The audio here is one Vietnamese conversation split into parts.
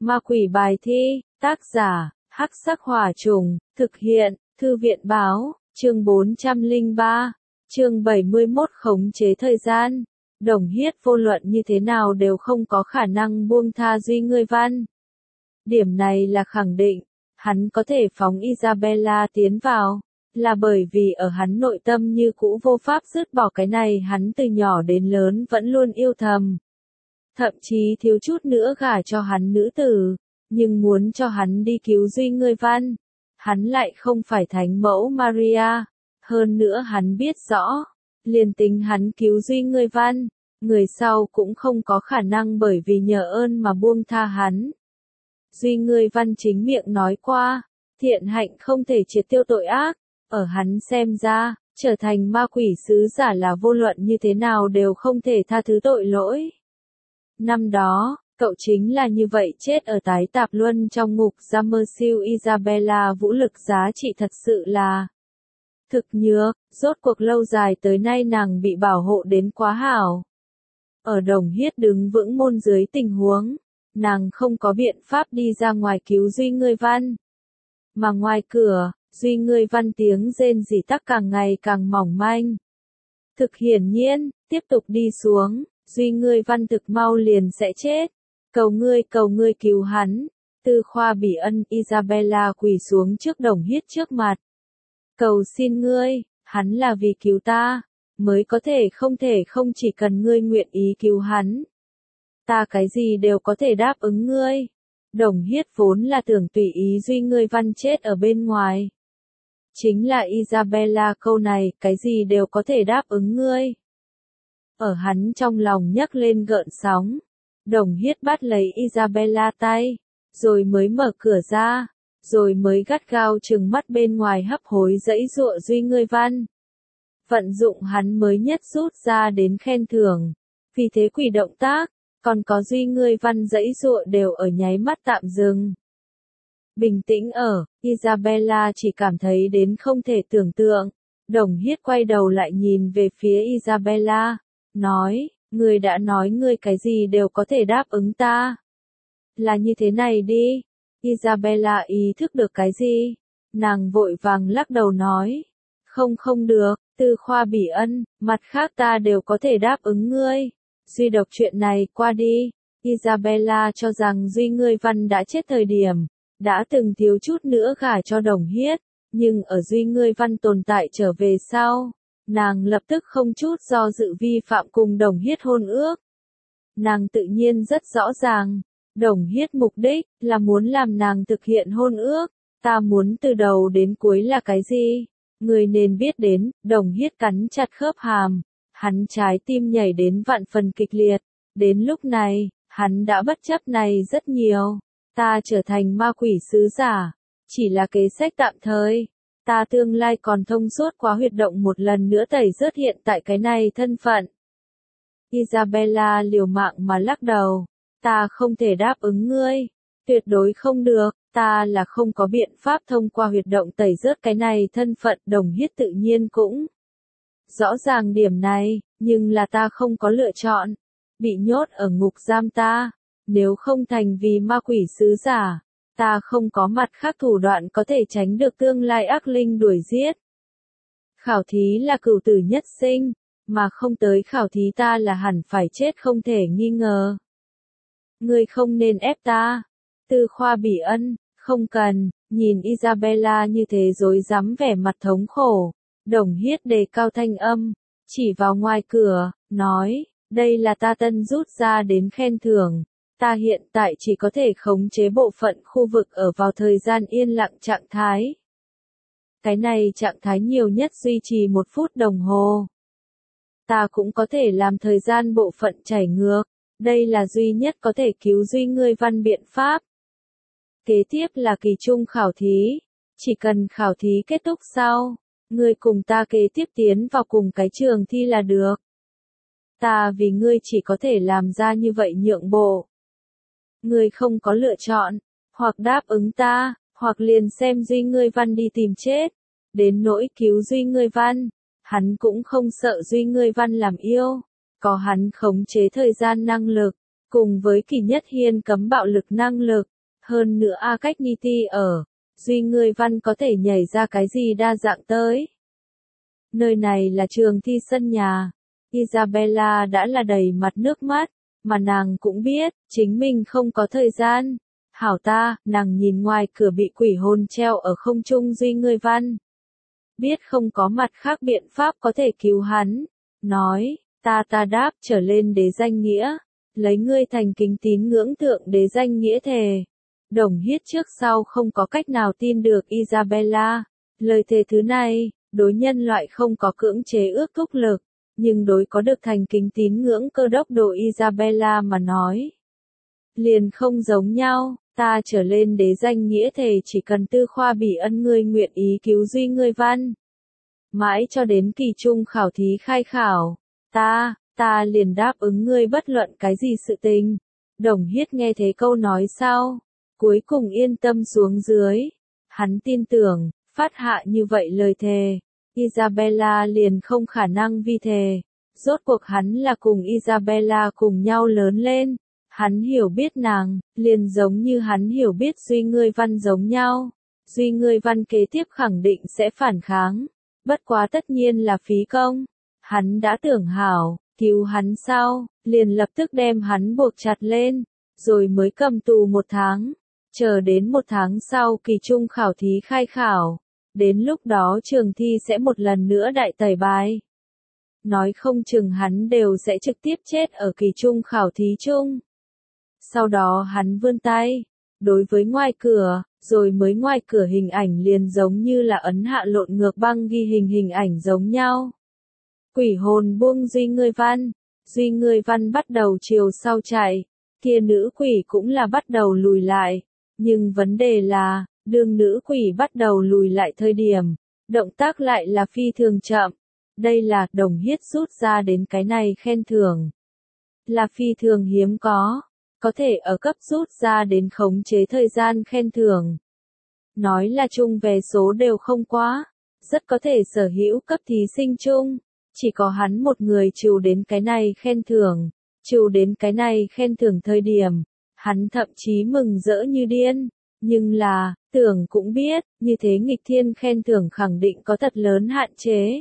Ma quỷ bài thi, tác giả, Hắc Sắc Hỏa Trùng, thực hiện, Thư viện báo, chương 403, chương 71 khống chế thời gian. Đồng Hiết vô luận như thế nào đều không có khả năng buông tha Duy Ngươi Văn. Điểm này là khẳng định, hắn có thể phóng Isabella tiến vào, là bởi vì ở hắn nội tâm như cũ vô pháp dứt bỏ cái này hắn từ nhỏ đến lớn vẫn luôn yêu thầm. Thậm chí thiếu chút nữa gả cho hắn nữ tử, nhưng muốn cho hắn đi cứu Duy Ngươi Văn. Hắn lại không phải thánh mẫu Maria, hơn nữa hắn biết rõ, liền tính hắn cứu Duy Ngươi Văn, người sau cũng không có khả năng bởi vì nhờ ơn mà buông tha hắn. Duy Ngươi Văn chính miệng nói qua, thiện hạnh không thể triệt tiêu tội ác, ở hắn xem ra, trở thành ma quỷ sứ giả là vô luận như thế nào đều không thể tha thứ tội lỗi. Năm đó, cậu chính là như vậy chết ở tái tạp luân trong ngục giam mơ siêu Isabella vũ lực giá trị thật sự là thực nhược, rốt cuộc lâu dài tới nay nàng bị bảo hộ đến quá hảo. Ở Đồng Hiết đứng vững môn dưới tình huống, nàng không có biện pháp đi ra ngoài cứu Duy Ngươi Văn. Mà ngoài cửa, Duy Ngươi Văn tiếng rên rỉ tắc càng ngày càng mỏng manh. Thực hiển nhiên, tiếp tục đi xuống, Duy Ngươi Văn thực mau liền sẽ chết. Cầu ngươi cứu hắn. Tư Khoa Bỉ Ân Isabella quỳ xuống trước Đồng Hiết trước mặt. Cầu xin ngươi, hắn là vì cứu ta, mới có thể không chỉ cần ngươi nguyện ý cứu hắn. Ta cái gì đều có thể đáp ứng ngươi. Đồng Hiết vốn là tưởng tùy ý Duy Ngươi Văn chết ở bên ngoài. Chính là Isabella câu này, cái gì đều có thể đáp ứng ngươi. Ở hắn trong lòng nhấc lên gợn sóng. Đồng Hiết bắt lấy Isabella tay, rồi mới mở cửa ra, rồi mới gắt gao trừng mắt bên ngoài hấp hối dãy dụa Duy Ngươi Văn. Vận dụng hắn mới nhất rút ra đến khen thưởng, vì thế quỷ động tác, còn có Duy Ngươi Văn dãy dụa đều ở nháy mắt tạm dừng. Bình tĩnh ở, Isabella chỉ cảm thấy đến không thể tưởng tượng. Đồng Hiết quay đầu lại nhìn về phía Isabella, nói, ngươi đã nói ngươi cái gì đều có thể đáp ứng ta. Là như thế này đi. Isabella ý thức được cái gì? Nàng vội vàng lắc đầu nói. Không được, Tư Khoa Bỉ Ân, mặt khác ta đều có thể đáp ứng ngươi. Duy độc chuyện này qua đi. Isabella cho rằng Duy Ngươi Văn đã chết thời điểm, đã từng thiếu chút nữa gả cho Đồng Hiết, nhưng ở Duy Ngươi Văn tồn tại trở về sau, nàng lập tức không chút do dự vi phạm cùng Đồng Hiết hôn ước. Nàng tự nhiên rất rõ ràng, Đồng Hiết mục đích là muốn làm nàng thực hiện hôn ước. Ta muốn từ đầu đến cuối là cái gì? Người nên biết đến. Đồng Hiết cắn chặt khớp hàm, hắn trái tim nhảy đến vạn phần kịch liệt. Đến lúc này, hắn đã bất chấp này rất nhiều. Ta trở thành ma quỷ sứ giả, chỉ là kế sách tạm thời. Ta tương lai còn thông suốt quá huyệt động một lần nữa tẩy rớt hiện tại cái này thân phận. Isabella liều mạng mà lắc đầu. Ta không thể đáp ứng ngươi. Tuyệt đối không được, ta là không có biện pháp thông qua huyệt động tẩy rớt cái này thân phận. Đồng Hiết tự nhiên cũng rõ ràng điểm này, nhưng là ta không có lựa chọn. Bị nhốt ở ngục giam ta, nếu không thành vì ma quỷ sứ giả, ta không có mặt khác thủ đoạn có thể tránh được tương lai ác linh đuổi giết. Khảo thí là cửu tử nhất sinh, mà không tới khảo thí ta là hẳn phải chết không thể nghi ngờ. Ngươi không nên ép ta. Tư Khoa Bỉ Ân, không cần. Nhìn Isabella như thế rối rắm vẻ mặt thống khổ, Đồng Hiết đề cao thanh âm, chỉ vào ngoài cửa, nói, đây là ta tân rút ra đến khen thưởng. Ta hiện tại chỉ có thể khống chế bộ phận khu vực ở vào thời gian yên lặng trạng thái. Cái này trạng thái nhiều nhất duy trì 1 phút đồng hồ. Ta cũng có thể làm thời gian bộ phận chảy ngược. Đây là duy nhất có thể cứu Duy Ngươi Văn biện pháp. Kế tiếp là kỳ trung khảo thí. Chỉ cần khảo thí kết thúc sau, ngươi cùng ta kế tiếp tiến vào cùng cái trường thi là được. Ta vì ngươi chỉ có thể làm ra như vậy nhượng bộ. Ngươi không có lựa chọn, hoặc đáp ứng ta, hoặc liền xem Duy Ngươi Văn đi tìm chết. Đến nỗi cứu Duy Ngươi Văn, hắn cũng không sợ Duy Ngươi Văn làm yêu. Có hắn khống chế thời gian năng lực, cùng với Kỳ Nhất Hiên cấm bạo lực năng lực, hơn nữa A Cách Niti ở, Duy Ngươi Văn có thể nhảy ra cái gì đa dạng tới. Nơi này là trường thi sân nhà, Isabella đã là đầy mặt nước mắt, mà nàng cũng biết, chính mình không có thời gian. Hảo ta, nàng nhìn ngoài cửa bị quỷ hồn treo ở không trung Duy Ngươi Văn. Biết không có mặt khác biện pháp có thể cứu hắn, nói, ta đáp trở lên đế danh nghĩa, lấy ngươi thành kính tín ngưỡng thượng đế danh nghĩa thề. Đồng Hiết trước sau không có cách nào tin được Isabella, lời thề thứ này, đối nhân loại không có cưỡng chế ước thúc lực, nhưng đối có được thành kính tín ngưỡng cơ đốc đồ Isabella mà nói. Liền không giống nhau, ta trở lên đế danh nghĩa thề chỉ cần Tư Khoa Bỉ Ân ngươi nguyện ý cứu Duy Ngươi Văn. Mãi cho đến kỳ trung khảo thí khai khảo, ta liền đáp ứng ngươi bất luận cái gì sự tình. Đồng Hiết nghe thấy câu nói sau, cuối cùng yên tâm xuống dưới. Hắn tin tưởng, phát hạ như vậy lời thề, Isabella liền không khả năng vi thề. Rốt cuộc hắn là cùng Isabella cùng nhau lớn lên, hắn hiểu biết nàng, liền giống như hắn hiểu biết Duy Ngươi Văn giống nhau. Duy Ngươi Văn kế tiếp khẳng định sẽ phản kháng, bất quá tất nhiên là phí công. Hắn đã tưởng hảo, cứu hắn sau, liền lập tức đem hắn buộc chặt lên, rồi mới cầm tù 1 tháng. Chờ đến 1 tháng sau kỳ trung khảo thí khai khảo, đến lúc đó trường thi sẽ một lần nữa đại tẩy bài. Nói không chừng hắn đều sẽ trực tiếp chết ở kỳ trung khảo thí chung. Sau đó hắn vươn tay, đối với ngoài cửa, rồi mới ngoài cửa hình ảnh liền giống như là ấn hạ lộn ngược băng ghi hình ảnh giống nhau. Quỷ hồn buông Duy Ngươi Văn, Duy Ngươi Văn bắt đầu chiều sau chạy, kia nữ quỷ cũng là bắt đầu lùi lại, nhưng vấn đề là, đương nữ quỷ bắt đầu lùi lại thời điểm, động tác lại là phi thường chậm. Đây là Đồng Hiết rút ra đến cái này khen thưởng, là phi thường hiếm có thể ở cấp rút ra đến khống chế thời gian khen thưởng. Nói là chung về số đều không quá, rất có thể sở hữu cấp thí sinh chung, chỉ có hắn một người chịu đến cái này khen thưởng, chịu đến cái này khen thưởng thời điểm, hắn thậm chí mừng rỡ như điên, nhưng là, tưởng cũng biết, như thế nghịch thiên khen thưởng khẳng định có thật lớn hạn chế.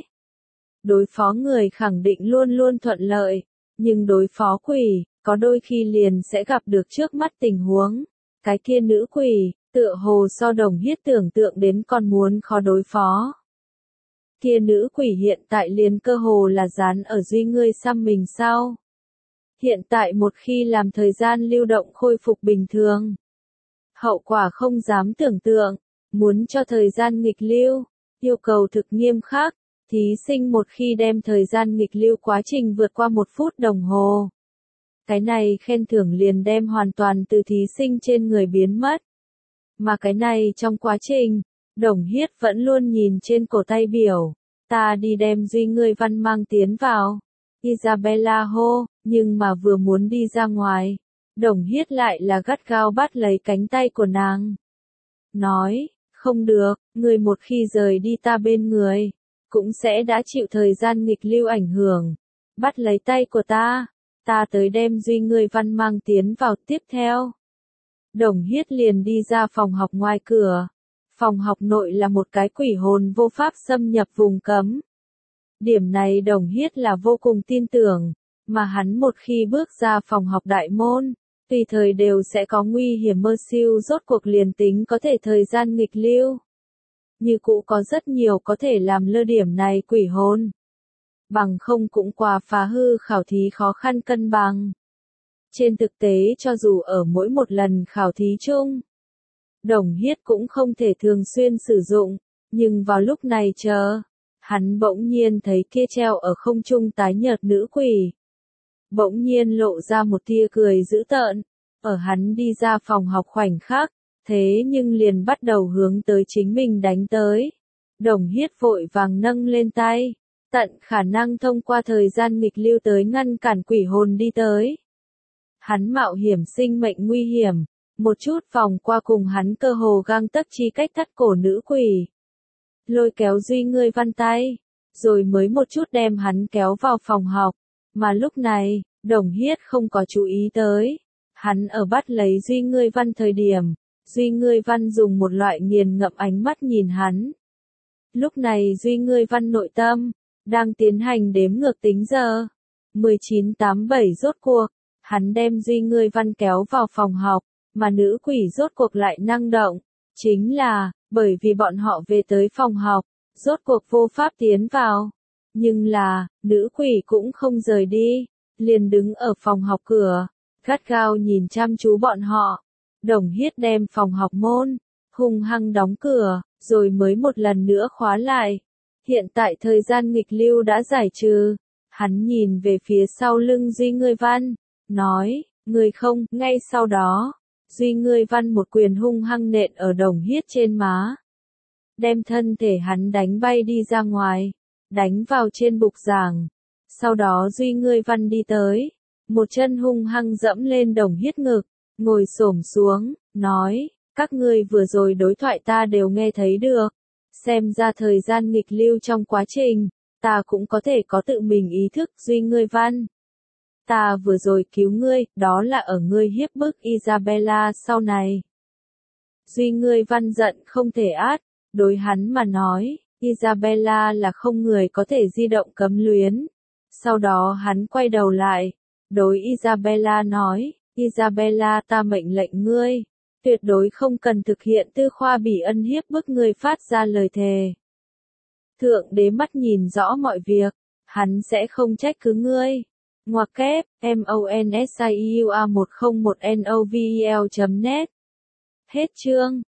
Đối phó người khẳng định luôn luôn thuận lợi, nhưng đối phó quỷ, có đôi khi liền sẽ gặp được trước mắt tình huống. Cái kia nữ quỷ, tựa hồ so Đồng Hiết tưởng tượng đến còn muốn khó đối phó. Kia nữ quỷ hiện tại liền cơ hồ là dán ở Duy Ngươi xăm mình sau. Hiện tại một khi làm thời gian lưu động khôi phục bình thường, hậu quả không dám tưởng tượng, muốn cho thời gian nghịch lưu, yêu cầu thực nghiêm khắc, thí sinh một khi đem thời gian nghịch lưu quá trình vượt qua 1 phút đồng hồ. Cái này khen thưởng liền đem hoàn toàn từ thí sinh trên người biến mất. Mà cái này trong quá trình, Đồng Hiết vẫn luôn nhìn trên cổ tay biểu, ta đi đem Duy Ngươi Văn mang tiến vào. Isabella hô, nhưng mà vừa muốn đi ra ngoài, Đồng Hiết lại là gắt gao bắt lấy cánh tay của nàng. Nói, không được, người một khi rời đi ta bên người, cũng sẽ đã chịu thời gian nghịch lưu ảnh hưởng. Bắt lấy tay của ta tới đem Duy Ngươi Văn mang tiến vào tiếp theo. Đồng Hiết liền đi ra phòng học ngoài cửa. Phòng học nội là một cái quỷ hồn vô pháp xâm nhập vùng cấm. Điểm này Đồng Hiết là vô cùng tin tưởng, mà hắn một khi bước ra phòng học đại môn, tùy thời đều sẽ có nguy hiểm mơ siêu rốt cuộc liền tính có thể thời gian nghịch lưu. Như cũ có rất nhiều có thể làm lơ điểm này quỷ hồn. Bằng không cũng qua phá hư khảo thí khó khăn cân bằng. Trên thực tế cho dù ở mỗi một lần khảo thí chung, Đồng Hiết cũng không thể thường xuyên sử dụng, nhưng vào lúc này hắn bỗng nhiên thấy kia treo ở không trung tái nhợt nữ quỷ. Bỗng nhiên lộ ra một tia cười dữ tợn, ở hắn đi ra phòng học khoảnh khắc, thế nhưng liền bắt đầu hướng tới chính mình đánh tới. Đồng Hiết vội vàng nâng lên tay, tận khả năng thông qua thời gian nghịch lưu tới ngăn cản quỷ hồn đi tới. Hắn mạo hiểm sinh mệnh nguy hiểm, một chút vòng qua cùng hắn cơ hồ gang tấc chi cách thắt cổ nữ quỷ. Lôi kéo Duy Ngươi Văn tay, rồi mới một chút đem hắn kéo vào phòng học, mà lúc này, Đồng Hiết không có chú ý tới, Hắn ở bắt lấy Duy Ngươi Văn thời điểm, Duy Ngươi Văn dùng một loại nghiền ngẫm ánh mắt nhìn hắn. Lúc này Duy Ngươi Văn nội tâm, đang tiến hành đếm ngược tính giờ. 1987 rốt cuộc, hắn đem Duy Ngươi Văn kéo vào phòng học, mà nữ quỷ rốt cuộc lại năng động. Chính là, bởi vì bọn họ về tới phòng học, rốt cuộc vô pháp tiến vào. Nhưng là, nữ quỷ cũng không rời đi, liền đứng ở phòng học cửa, gắt gao nhìn chăm chú bọn họ. Đồng Hiết đem phòng học môn, hung hăng đóng cửa, rồi mới một lần nữa khóa lại. Hiện tại thời gian nghịch lưu đã giải trừ. Hắn nhìn về phía sau lưng Duy Ngươi Văn, nói, người không, ngay sau đó, Duy Ngươi Văn một quyền hung hăng nện ở Đồng Hiết trên má. Đem thân thể hắn đánh bay đi ra ngoài, đánh vào trên bục giảng. Sau đó Duy Ngươi Văn đi tới, một chân hung hăng dẫm lên Đồng Hiết ngực, ngồi xổm xuống, nói, các ngươi vừa rồi đối thoại ta đều nghe thấy được. Xem ra thời gian nghịch lưu trong quá trình, ta cũng có thể có tự mình ý thức. Duy Ngươi Văn, ta vừa rồi cứu ngươi, đó là ở ngươi hiếp bức Isabella sau này. Duy Ngươi Văn giận không thể át, đối hắn mà nói, Isabella là không người có thể di động cấm luyến. Sau đó hắn quay đầu lại, đối Isabella nói, Isabella ta mệnh lệnh ngươi, tuyệt đối không cần thực hiện Tư Khoa Bỉ Ân hiếp bức ngươi phát ra lời thề. Thượng đế mắt nhìn rõ mọi việc, hắn sẽ không trách cứ ngươi. Ngoặc kép, MONSIEUA101NOVEL.net. Hết chương.